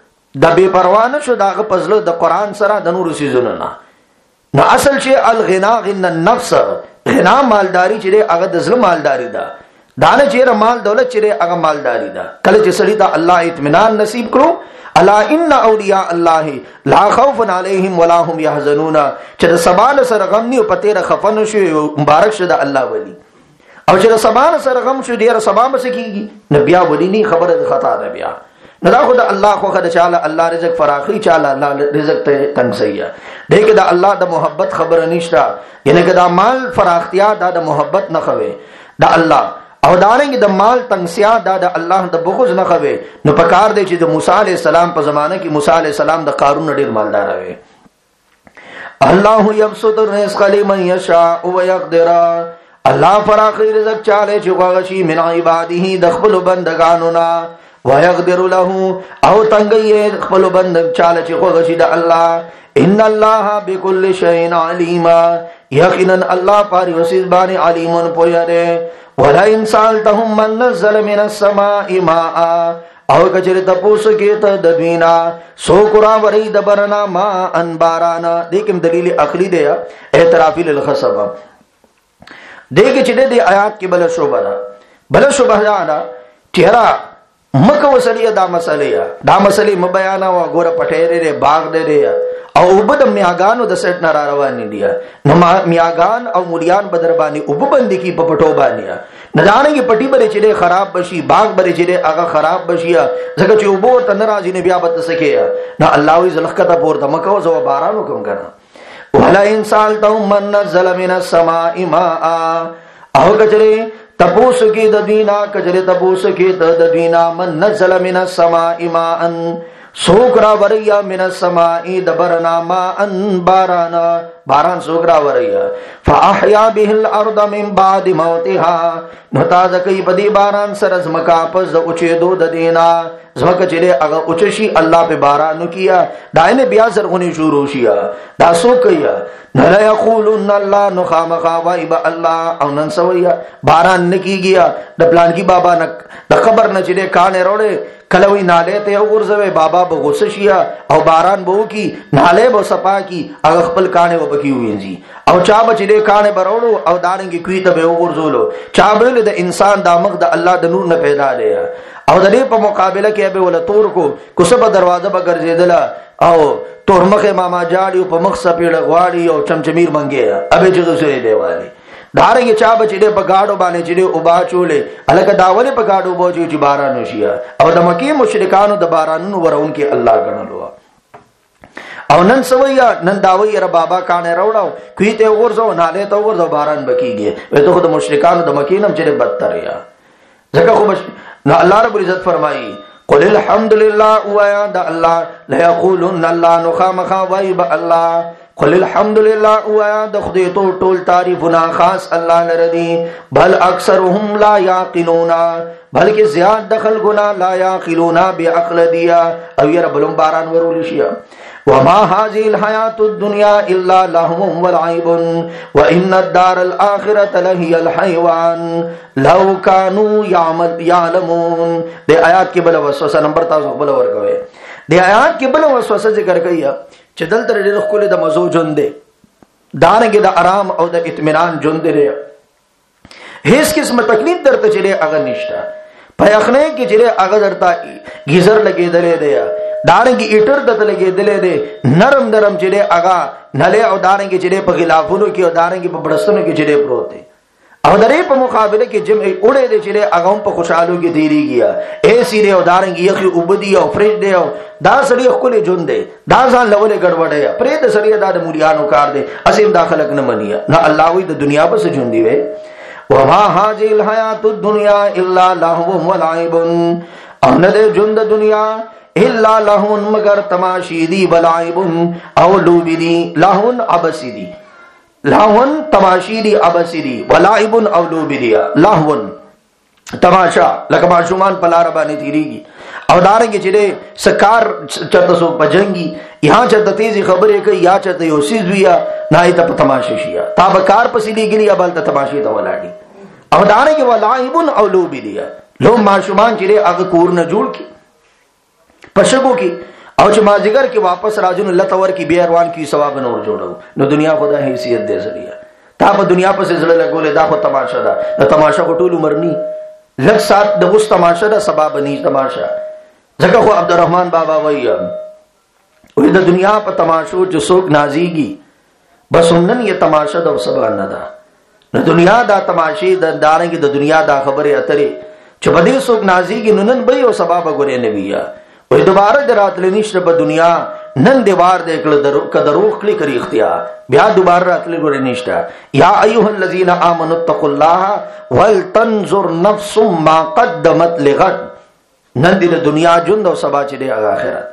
د بے پروا نشو داغه پزله د قران سره د نور سيزونه نه. نو اصل شی الغنا غن النفس، غنا مالداری چې هغه د ظلم مالداری ده. دانه چیرې مال دولت چیرې هغه مالداری ده. کله چې سړی ته الله اطمینان نصیب کړو، الا ان اولیاء الله لا خوف علیهم ولا هم يحزنون، چې د سبا سره غم نه پته را خفن شي مبارک شه د الله ولی. او چې د سبا سره غم شو ډیر سبا مس کیږي نبي ولی نه خبره خطا ده بیا. نه دا خدای الله خو خدای چاله الله رزق فراخي چاله الله رزق ته تنگ سیا. دغه د الله د محبت خبره نشته، یعنی که دا مال فراختیا د محبت نه خوي د الله او دارنګ د مال تنگسیا دا د الله د بغض نه خوي. نو پکار دی چې د موسی علی السلام په زمانه کې موسی علی السلام د قارون ډیر مالدار وي. الله یبسط الرزق لمن یشاء ويقدر، الله فراخی رزق چاله چې غوښي من عباده د خپل بندگانو نه، ويقدر له او تنگي خپل بند چاله چې غوښي د الله. ان الله بكل شيء عليم، یقینا الله پاره وسیز باندې علیمون پوهه ده. ولا انسان تهم من نزل من السماء ماء، او کچره تپوس کې ته د دینا سو قرا وری د برنا ما ان بارانا. دیکم دلیل عقلی دی اعترافی للخصب. دیکھ چې د آیات کې بل شوبه ده، بل شوبه ده چهرا مکه وسلیه دا مسلې مبیانا وا ګوره پټېره باغ دې او وبد میاګانو د سټ نه روان دي نو میاګان او مليان بدربانی وببند کی په پټو باندې نه ځانګي پټي بری چې خراب بشي باغ بری چې هغه خراب بشي ځکه چې وبو ته ناراضي نه بیا بد سکے نه الله وی زلخته پور د مکه او باران حکم کړه ولا انسان تو من نزل من السماء ماء او کچره تپوس کی د دینا کچره تپوس کی د دینا من نزل من السماء ماء سوکرا وریا من السماء دبرنا ماء باران سوکرا وریا فاحیا به الارض من بعد موتها نتا زکی بدی باران سر زمکا پس اوچه دو د دینا زمکا چلے اگر اوچشی اللہ پہ بارانو کیا دائنے بیا زرغنی شروع شیا دا سو کیا نلا یقولن اللہ نخامخا وائب اللہ او ننسویا باران نکی گیا دا پلان کی بابا دا خبر نہ چلے کانے روڑے کلوی نالے تے او غرزوے بابا بغسشیا او باران بہو کی نالے بہو سپا کی اگر خپل کانے و بکی ہوئی انزی او چا بچلے کانے بروڑو او دارنگی کوئی تبے او غرزولو چا بلے دا انسان دا مغ دا اللہ دا نور نہ پیدا لیا او دلی په مقابله کې به ول تور کو کوسه په دروازه به ګرځیدلا او تور مخه ماما جاړي په مخ سپیړ غواړي او چمچمیر منګي ابه چې سره دیوالي دارنګ چا بچې په گاډو باندې چې او با چولې الګ داوله په گاډو بوجي چې باران وشي او د مکی مشرکانو د بارانونو ورون کې الله غنلو او نن سویا نن داوی ر بابا کانه راوړاو کیته ورزو ناله ته ورزو باران بکیږي وې ته خود مشرکانو د مکی نم چې بدتر یا ځکه خو نو الله رب العزت فرمایي قل الحمد لله وایا د الله لا یقولن الله نخامخا وایب الله قل الحمد لله وایا د خدای ټول تعریفنا خاص الله لردی بل اکثرهم لا یعقلون بلکې زیاد دخل گنا لا یعقلون بعقل دیا او ير بلم باران ورول شیا وما هذه الحياة الدنيا إلا لهو ولعب وإن الدار الآخرة لهي الحيوان لو كانوا يعلمون دے آیات کی بلا وسوسه نمبر تاسو بلا ورکوي دے آیات کی بلا وسوسه ذکر کیا چې دلته ډېر خپل د مزو جون دے دانګه د آرام او د اطمینان جون دے هیڅ قسم تکلیف درته چلے اگر نشتا پیخنے کی چلے اگر درتا گیزر لگے دلے دے دارنگی ایٹر دت لگے دلے دے نرم نرم چلے اگا نلے او دارنگی چلے پا غلافونو کی او دارنگی پا بڑستنو کی چلے پروتے او درے پا مقابلے کی جمع اڑے دے چلے اگاون پا خوشحالو کی دیری گیا ایسی دے او دارنگی یخی عبدی او فریج دے او دا سڑی اخکلے جن دے دا زان لولے گڑوڑے پرید سڑی دا مولیانو کار دے اسیم دا خلق نمانیا نا اللہ وی دا دنیا پس جن دی وے وما هذه الحیات الدنیا الا لهو ولعب او ندے جن دا دنیا الا لہون مگر تماشی دی ولعب او لوبی دی لہون عبسی دی لہون تماشی دی عبسی دی ولعب او لوبی دی لہون تماشا لکه معشومان پلار باندې تیریږي او دارنګه چې سکار چرته سو بجنګي یہاں چرته تیزی خبرې کوي یا چرته یو سیز ویا نه ته په تماشې شي تا به کار پسې لګلی ابل ته تماشې ته ولاړي او دارنګه ولعب او لوبی دی لو معشومان چې هغه کور نه جوړ کی پشګو کی او چې مازیګر کې واپس راځون الله تور کی بیا روان کی ثواب نور جوړو نو دنیا خدا حیثیت دے سړیا تا په دنیا پسې زړه لګولې دا خو تماشا ده د تماشا کو ټول مرنی لږ سات د اوس تماشا ده سبب ني تماشا ځکه خو عبدالرحمن بابا وایي وې د دنیا په تماشو چې څوک نازيږي بس نن یې تماشا ده او سبا نه ده نو دنیا دا تماشې د دارنګ د دنیا دا خبره اترې چې بده څوک نازيږي نن به او سبب غوري نه ویا وې دوباره دراتل نشته په دنیا نن دیوار دې کړه کدروخ کلی کری اختیار بیا دوباره راتل غوري نشته یا ایها الذین آمنوا اتقوا الله ولتنظر نفس ما قدمت لغد نن دې دنیا ژوند او سبا چې د آخرت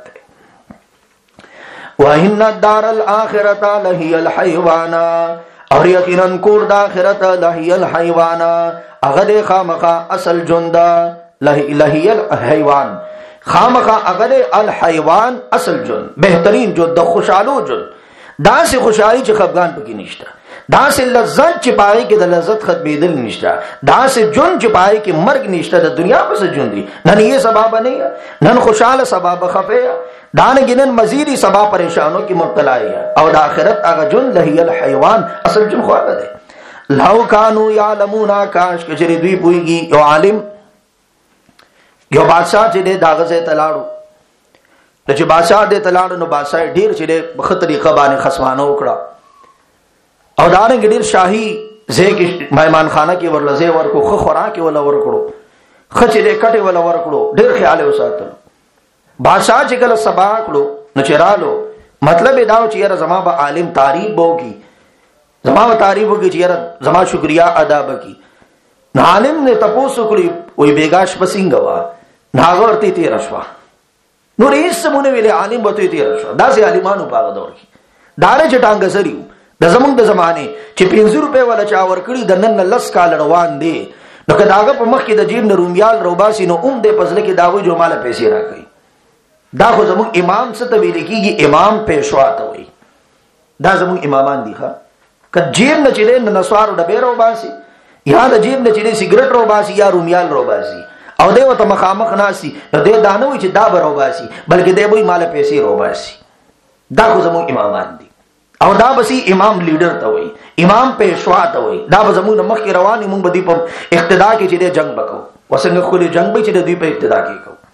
وان الدار الاخرته لهي الحيوان اور یقینا کور د آخرت لهي الحيوان هغه خامخا اصل ژوند لهي الحيوان خامخا اگر الحیوان اصل جن بہترین جو د خوشالو جن دا سے خوشحالی چ خفغان پکې نشتا دا سے لذت چ پای کې د لذت ختمې دل نشتا دا سے جن چ پای کې مرګ نشتا د دنیا پس جن دی نن یہ سبب نه نن خوشاله سبب خفه دان گنن مزیدی سبب پریشانوں کی مبتلا ہے او د اخرت هغه جن لهي الحیوان اصل جن خو ده لو کانوا یعلمون کاش کچری دوی پویږي او عالم یو بادشاہ چې د داغه تلاړو چې بادشاہ د تلاړو نو بادشاہ ډیر چې په خطرې قبانه خصمانه وکړه او دارنګ ډیر شاهي زه مهمان خانه کې ورلځه ورکو خو خوراک ولا ورکړو خچې دې کټه ولا ورکړو ډیر خیال وساتل بادشاہ چې کله سبا کړو نو چرالو مطلب دا چې یاره زما به عالم تعریف وکي زما به تعریف وکي چې یاره زما شکریا ادا وکي نو عالم نے تپوسو کړی وې بیگاش پسینګ وا ناغورتی تیر شوا نو رئیس سمونه ویله عالم بته تیر شوا داسې عالمانو په دور کې دارې چټانګ سریو د زمونږ د زمانه چې 500 روپے ولا چا ور کړی د نن لس کال روان دي نو کداغه په مخ کې د جیب نه رومیال روباسي نو دې پزله کې داوی جو مال پیسې راکړي دا خو زمونږ امام څه ته ویل کېږي امام پېښوا ته وایي دا زمونږ امامان دي ښا ک جیب نه چلے نه نسوار ډبې روباسي یا د جیب نه چلے سیګریټ روباسي یا رومیال روباسي او دی وته مخامخ ناسي نو دی دا نه وي چې دا به روباسي بلکې دی به مال پیسې روباسي دا خو زمونږ امامان دي او دا بسی امام لیډر ته وای امام پېښوا ته وای دا به زموږ مخ کې رواني مونږ بدی په اقتدا کې چې د جنگ وکاو وسنګ خو له جنگ به چې د دوی په اقتدا کې کو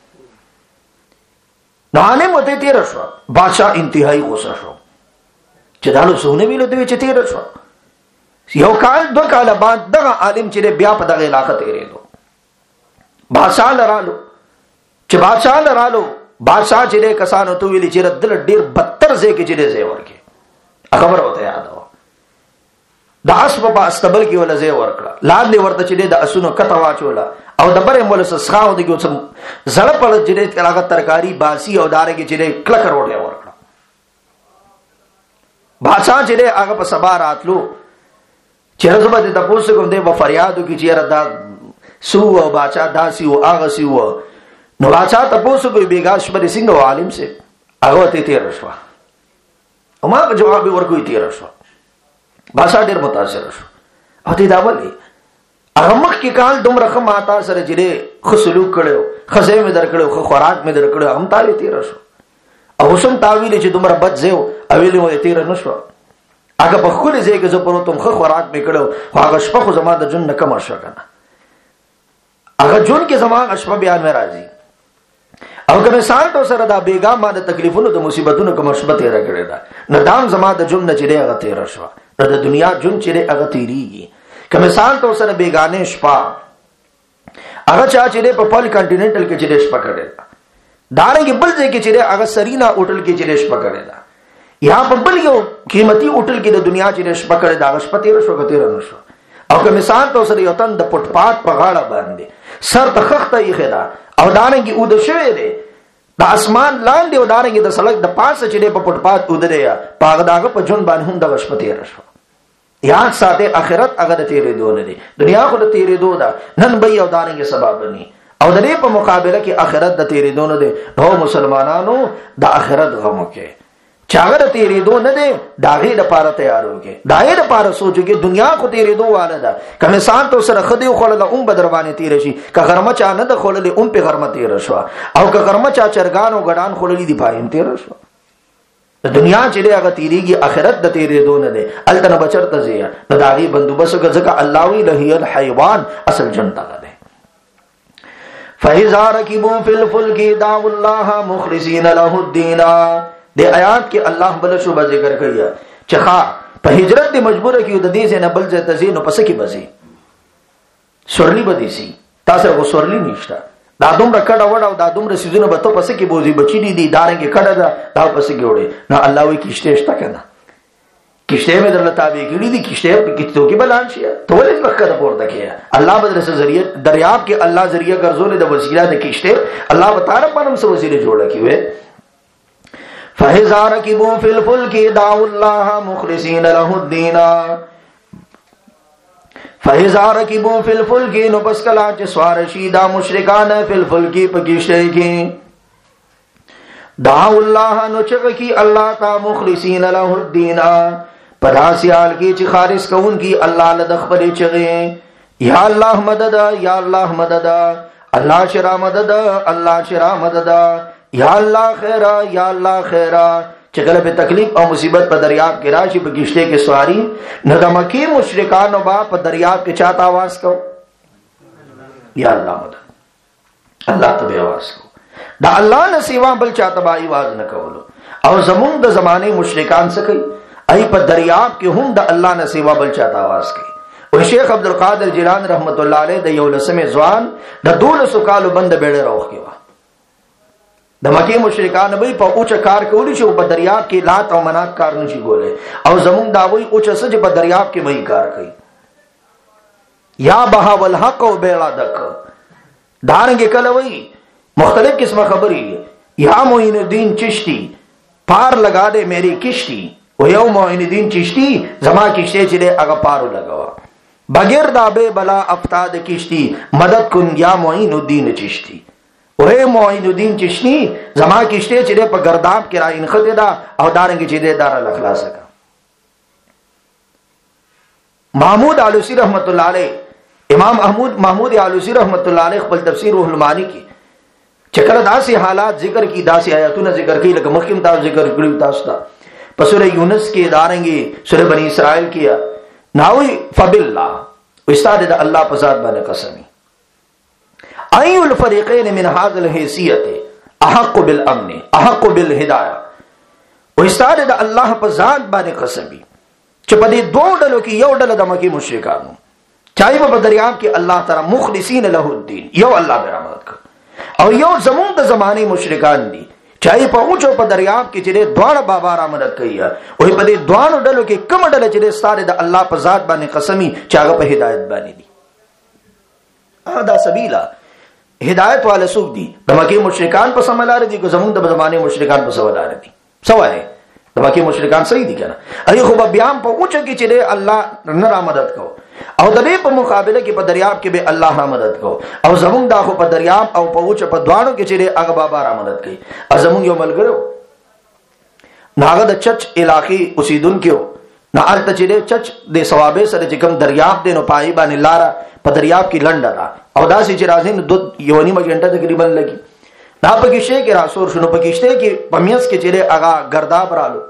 نو عالم وته تیر شو بادشاہ انتهایی غوسه شو چې دالو سونه ویلو دوی چې تیر شو یو کال دو کال بعد دغه عالم چې بیا په دغه علاقه تیرېدو بادشاہ لرالو چې بادشاہ لرالو بادشاہ چې کسانو ته ویل چې دل ډیر بدتر ځای کې چې ځای ورکه خبر ہوتا یاد ہو دا اسب په استبل کې ولا زی ورکړه لاندې ورته چې د اسونو کته واچولا او د بره مول سره ښاو دي چې زړه په جدي کلاغه ترکاری باسی او دارې کې چې کلک روټه ورکړه بادشاہ چې هغه په سبا راتلو چې رزبه د تاسو کوم دی په فریادو کې چې دا سو او بادشاہ داسي او هغه سی و نو بادشاہ تاسو کوئی بیگاش پر سنگ عالم سے هغه ته تیر شو او ما په جواب ورکوي تیر شو بادشاہ ډیر متاثر شو او دې دا ولي هغه مخ کې کال دومره خماتا سره جړې خسلوک کړو خزه مې درکړو خو خوراک مې درکړو هم تاله تیر شو او سم تاویل چې دومره بد زیو اویل مې تیر نه شو هغه په خپل ځای کې زه پروتم خو خوراک مې کړو هغه شپه خو زما د جن نه کم شو کنه هغه جون کې زما شپه بیان مې راځي او که مثال تو سره دا بیگا ما د تکلیفونو د مصیبتونو کوم شپه تیر کړی دا نه دام زما د جون نه چې هغه تیر شو د دنیا جون چې هغه تیریږي که مثال تو سره بیگانه شپه هغه چا چې په پل کانټیننټل کې چې شپه کړی دا دارنګ بل ځای کې چې هغه سرینا هوټل کې چې شپه کړی دا یا په بل یو قیمتي هوټل کې د دنیا چې شپه کړی دا شپه تیر شو که تیر نه شو او که مثال تو سره یو تن د پټپات په غاړه باندې سر ته خخته یې خدا او دارنګي او د شوی دی د اسمان لاندې او دارنګي د سړک د پاسه چې په فوټپات ودریا پاغه داغه په جون باندې هم د غشپتی راشو یاد ساته اخرت هغه د تیرې دون دي دنیا خو د تیرې دو ده نن به او دارنګي سبب ني او د دې په مقابله کې اخرت د تیرې دون دي نو مسلمانانو د اخرت غمو کې چاغه د تیرې دو نه دي داغه د پاره تیارو کې دایې د پاره سوچو کې دنیا خو تیرې دو واله ده کله انسان تو سره خدي خلل بدربانه تیر شي که غرمه چا نه د خلل په غرمه تیر شو او که غرمه چا چرګانو غډان خلل دي پایم تیر شو د دنیا چې هغه تیریږي اخرت د تیرې دو نه دي التنه بچرته زی د داغي بندوبس ځکه الله وی له الحيوان اصل جنت ده فاذا ركبوا في الفلك دعوا الله مخلصين له الدين د آیات کې الله بل شو به ذکر کوي چې ښا په هجرت دې مجبور کیو د دې نه بل ځای ته زینو پس کې بزي سورلی بدی سي تاسو کو سورلی نشته دا دومره کډه وډه او دا دومره سيزونه به ته پس کې بوزي بچی دي دارنګ کډه دا پس کې وړي نو الله وی کیشته شته کنه کیشته مې درته تابع کړی دي کیشته په کیتو کې بلان شي ته ولې وخت پورته کې الله بدر سره ذریعہ دریاب کې الله ذریعہ ګرځول د وسیله د کیشته الله تعالی په نوم سره وسیله جوړه کیوي فَإِذَا رَكِبُوا فِي الْفُلْكِ دَعَوُا اللَّهَ مُخْلِصِينَ لَهُ الدِّينَ فَإِذَا رَكِبُوا فِي الْفُلْكِ نو پس کلا چې سوار شي دا مشرکان فی الفلک پکیشته کې دعوا الله نو چې کی الله تا مخلصین له الدین پداسیال کی چې خالص کون کی الله له خبرې چغه یا الله مدد یا الله مدد الله شرا مدد الله شرا مدد یا الله خیرا یا الله خیرا چکل په تکلیف او مصیبت په دریاب کې راشي په کشته کې سواری نه د مکی مشرکان او با په دریاب کې چاته आवाज کو یا الله مدد الله ته आवाज کو دا الله نه سیوا بل چاته به आवाज نه کولو. او زمون د زمانه مشرکان څه کوي؟ ای په دریاب کې هم د الله نه سیوا بل چاته आवाज کوي. او شیخ عبدالقادر جیلانی رحمت الله علیه د 11 ځوان د 12 کالو بند بیړه روخ کې وا. د مکه مشرکان به په اوچ کار کولی چې په دریاب کې لات او منات کار نشي کوله. او زمون دا وای اوچ سج په دریاب کې وای کار کوي. یا بهاو الحق او بیړه دک دانګه کله وای مختلف قسمه خبري. یا معین الدین چشتی پار لگا دے میری کشتی و یو معین الدین چشتی زما کشتی چلے اگا پارو لگوا بغیر دابے بلا افتاد کشتی مدد کن یا معین الدین چشتی و اے معین الدین چشتی زما کشتی چلے پا گرداب کرا انخط دا او دارنگی چلے دارا لخلا سکا. محمود علوسی رحمت اللہ علیہ امام محمود علوسی رحمت اللہ علیہ خپل تفسیر روح المعانی کی چکر داسی حالات ذکر کی داسی آیاتونه ذکر کی لکه مخکم تاسو ذکر کړو تاسو ته په سورہ یونس کې دارنګي سورہ بنی اسرائیل کې ناوی فبالله استاد د الله په ذات باندې قسمی اي الفريقين من هذا الحیثیت احق بالامن احق بالهدایه او استاد د الله په ذات باندې قسمی چې په دې دوه ډلو کې یو ډله د مکی مشرکانو چای په دریاب کې الله تعالی مخلصین له الدين یو الله برحمت کو او یو زمون د زمانه مشرکان دي چای په اوچو په دریاب کې چې دوړ بابا را مدد کوي. او په دې دوړ ډلو کې کوم ډله چې ستاره د الله په ذات باندې قسمی چې هغه په هدایت باندې دي. دا سبیلا هدایت والا سوق دي د مکه مشرکان په سملار دي کو زمون د زمانه مشرکان په سملار دي سوای د مکه مشرکان صحیح دي کنه. ای خو بیا په اوچو کې چې الله نه را مدد کو او د دې په مقابله کې په دریاب کې به الله را مدد کو. او زمون دا خو په دریاب او په اوچ په دوانو کې چې هغه بابا را مدد کوي. زمون یو ملګرو ناغه د چچ علاقې اوسیدونکو نه الته چې چچ د ثوابه سره چې کوم دریاب دی نو پای باندې لاره په دریاب کې لنډه ده او دا چې راځي نو یو نیمه غنټه تقریبا لګي. دا په کې شي کې راسور شنو په کې شته کې پمیاس کې چې هغه گرداب رالو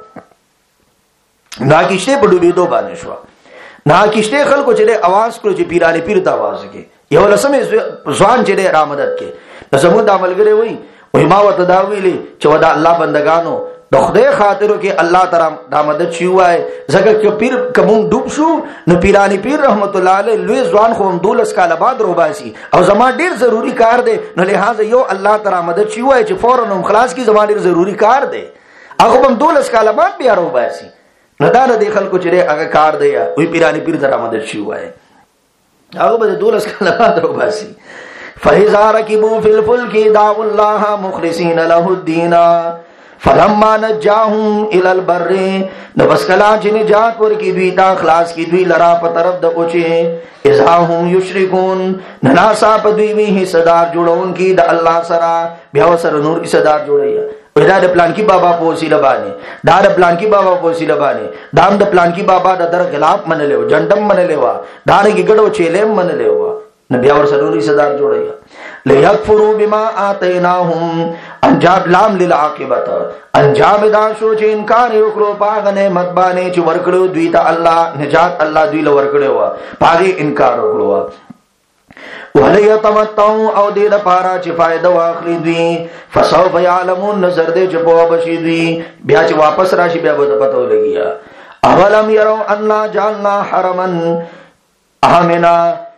نا کې شته په ډوبېدو باندې شو. نا کشته خلکو چې आवाज کړو چې پیرانه پیر ته आवाज کې یو لسمه ځوان چې را مدد کې زموږ د عملګری وای ما وته دا ویلي چې ودا الله بندگانو د خدای خاطرو کې الله تعالی دا مدد شي وای زګه چې پیر کوم ډوب شو نو پیرانه پیر رحمت الله علیه لوی ځوان خو 12 کال بعد روباسي او زما ډیر ضروری کار دی نو لہذا یو الله تعالی مدد شي وای چې فورا هم خلاص کی زما ډیر ضروری کار دی هغه هم 12 کال بعد بیا روباسي نو دا د خلکو چې هغه کار دی وی پیرانی پیر در آمدد شي وای هغه به 12 کاله بعد روباسي. فاذا ركبوا في الفلك دعوا الله مخلصين له الدين فلما نجاهم الى البر نو بس کلا چې نجات ورکی دوی تا خلاص کی دوی لرا په طرف د اوچه اذا هم یشرکون نناسا په دوی وی حصدار جوړون کی د الله سره بیا سره نور حصدار جوړیا. دا د پلان کی بابا په وسیله باندې دا د پلان کی بابا په وسیله باندې دام د پلان کی بابا د در خلاف منلو جندم منلو دا نه ګډو چیلم منلو نبی اور سروري صدر جوړیا. ليكفروا بما آتيناهم انجام لام للعاقبت انجام دا شو چې انکار وکړو پاغه نعمت باندې چې ورکړو دوی ته الله نجات الله دوی له ورکړو پاغه انکار وکړو. وليتمتعوا او دې د پارا چې فائدہ واخلي دوی فسوف يعلمون نظر دې چې په بشي دوی بیا چې واپس راشي بیا به پته لګیا. اولم يروا ان جعلنا حرما امنا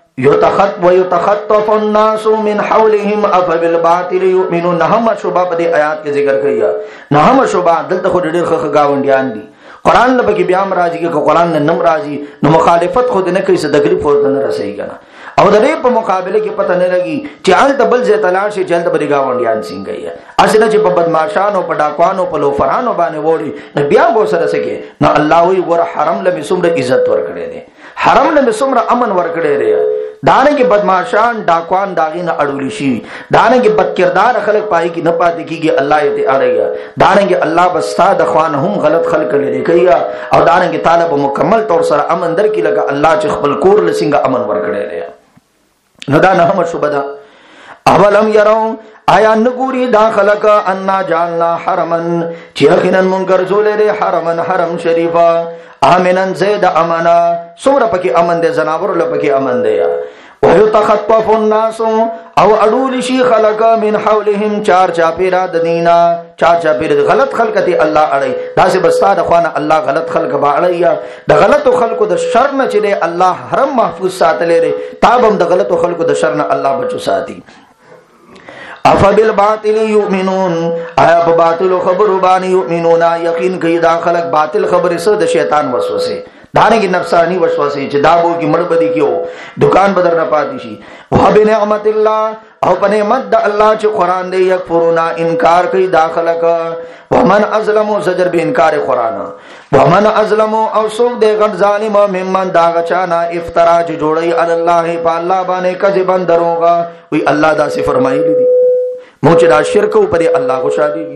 يتخطف الناس من حولهم افبالباطل يؤمنون. نهم شوبه په دې آیات کې ذکر کړی نهم شوبه دلته خو ډېر ښه گاونډیان دي قرآن لپاره کې بیا مرাজি کې قرآن نن مرাজি نو مخالفت خود نه کوي څه تکلیف ورته نه رسېږي کنه او د دې په مقابله کې پته نه لګي چې آل دبل زه تلاش شي جلد به گاونډیان څنګه یې اسنه چې په بدمعشانو په ډاکوانو په لوفرانو باندې وړي نو بیا به سره سکے نو الله وی ور حرم له مسمره عزت ورکړي دي حرم له مسمره امن ورکړي دي دانګي بدمعشان ډاکوان داغینه اړول شي دانګي بدکردار خلک پای کې نه پاتې کیږي الله یې ته اړیا دانګي الله بستا د خوان هم غلط خلق لري کوي او دانګي طالب مکمل طور سره امن در کې لګا الله چې خپل کور لسنګ امن ورکړي دی نو دا نه هم شوبدا اولم يرون آیا نګوري دا خلق ان جعلنا حرمن چې یقینا منکر زولې حرمن حرم شریفا امنن زید امنا سمره پکې امن دې زناور له پکې امن دی ويتخطف الناس او اډول شي خلق من حولهم چار چاپیرا د دینا چار چاپیر غلط خلقتي الله اړي دا سه بستا د خوانه الله غلط خلق باړي د غلط خلقو د شر نه چې الله حرم محفوظ ساتلې تابم د غلط خلقو د شر نه الله بچو ساتي افبالباطل یؤمنون آیا په باطل خبرو باندې یؤمنون یقین کوي دا خلق باطل خبره سره د شیطان وسوسه دانه کی نفسانی وسوسه چې دا بو کی مړ بدی کیو دکان بدر نه پاتې شي وبنعمت الله او په نعمت د الله چې قران دی یکفرونا انکار کوي دا خلق ومن ازلم زجر به انکار قران ومن ازلم او سوق دی غټ ظالم ممن دا غچانا افترا چې جوړي علی الله په الله باندې کذبن دروغه وی الله دا سی فرمایلی دي مو چې دا شرک او پر الله کو شادي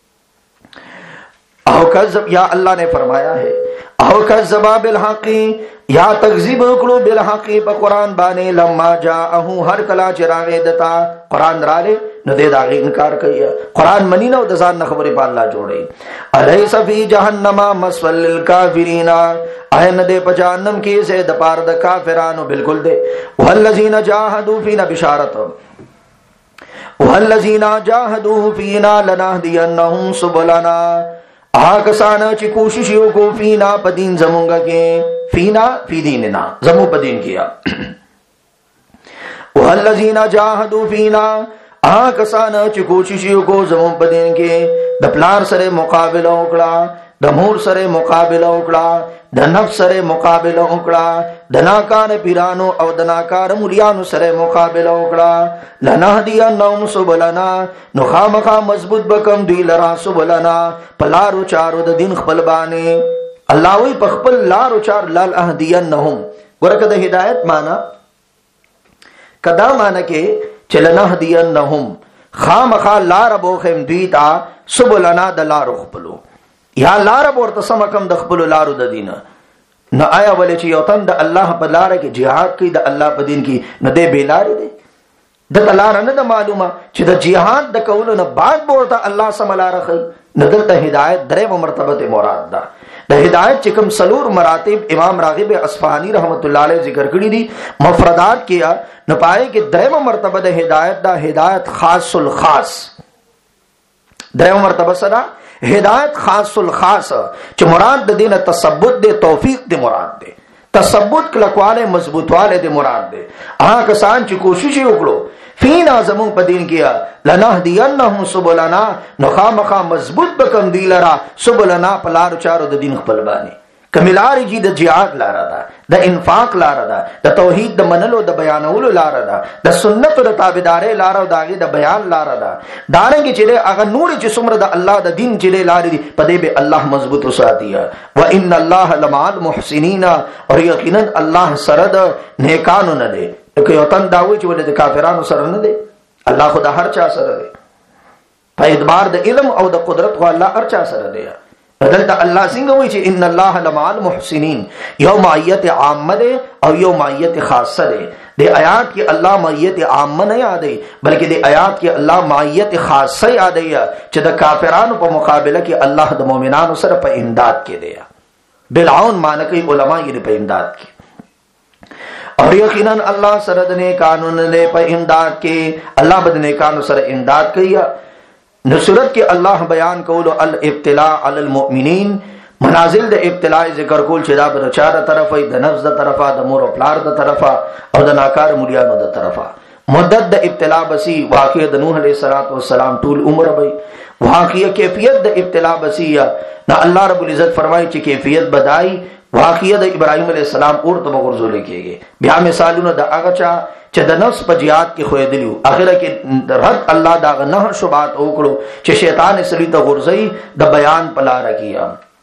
او کذب یا الله نے فرمایا ہے او کذب بالحق یا تکذیب وکړو بالحق په قران باندې لما جاءه هر کلا چراغ دتا قران راله نو دې دا انکار کوي قران منی نو د ځان خبره په الله جوړي الیس فی جهنم مسول للکافرین این دې په جهنم کې سه د پار د کافرانو بالکل دې والذین جاهدوا فینا بشارت والذین جاهدوا فینا لنهدینهم سبلنا آکسانا چی کوشش یو کو فینا پدین زمونگا کے فینا فی دیننا زمو پدین کیا والذین جاہدوا فینا آکسانا چی کوشش یو کو زمو پدین کے د پلار سره مقابله وکړه د مور سره مقابله وکړه د نفس سره مقابله وکړه د ناکار پیرانو او د ناکار مریانو سره مقابله وکړه لنهدینهم سبلنا نو خامخا مضبوط بکم دوی لرا سبلنا پلارو چارو د دین خپل باندې الله وی په خپل لارو چار لال اهدینهم ورکه د هدایت معنا کدا معنا کې چلنهدینهم خامخا لار بوخم دوی تا سبلنا د لارو خپلو یا لار ورته سمکم د خپل لارو د دینه نه آیا ولې چې یو تن د الله په لار کې jihad کوي د الله په دین کې نه دی بیلاری دی د لار نه د معلومه چې د jihad د کولو نه بعد ورته الله سملار خي نه دلته هدایت درې مرتبه مراد ده د هدایت چې کوم سلور مراتب امام راغب اصفهانی رحمت الله علیه ذکر کړی دي مفردات کیا نه پای کې درې مرتبه د هدایت دا هدایت خاص الخاص درې مرتبه سره ہدایت خاص الخاص چې مراد د دینه تثبت دے توفیق دے مراد دے تثبت کلکواله مضبوط والے دے مراد دے هغه کسان چې کوشش وکړو فینا زمون په دین کې لنهدینهم سبلنا نو خامخا مضبوط بکم دی لرا سبلنا په لار چارو د دین خپل باندې کملاری جی د جهاد لار ده د انفاق لار ده د توحید د منلو د بیانولو لار ده د سنت د تابعداري لار او داغي د بیان لار ده دارنګ چې هغه نور چې څومره د الله د دین چې لار دي په دې به الله مضبوط وساتي و ان الله لمع المحسنین او یقینا الله سره د نیکانو نه دی که یو تن داوي چې ول د کافرانو سره نه دی الله خدا هر چا سره دی په اعتبار د علم او د قدرت خو الله هر چا سره دی دلته الله څنګه وایي چې ان الله لمع المحسنین یو معیت عامه ده او یو معیت خاصه ده د آیات کې الله معیت عامه نه یادې بلکې د آیات کې الله معیت خاصه یادې چې د کافرانو په مقابله کې الله د مؤمنانو سره په امداد کې دی بالعون معنی کوي علما یې په امداد کې اور یقینا الله سره د نیکانو نه په امداد کې الله بد نیکانو سره امداد کوي نو صورت کې الله بیان کولو الابتلاء علی المؤمنین منازل د ابتلاء ذکر کول چې دا بر چاره طرفه د نفس د طرفه د مور او پلار د طرفه او د ناکار مليانو د طرفه مدت د ابتلاء بسی واقع د نوح علیہ السلام طول عمر وي واقع کیفیت د ابتلاء بسی نه الله رب العزت فرمایي چې کیفیت بدای واقع د ابراهیم علیہ السلام اور ته ورزول کېږي بیا مثالونه د هغه چا چې د نفس په jihad کې خوې دلیو اخره کې رد الله دا نه شوبات وکړو چې شیطان سلی ته ورځي د بیان پلا راکیا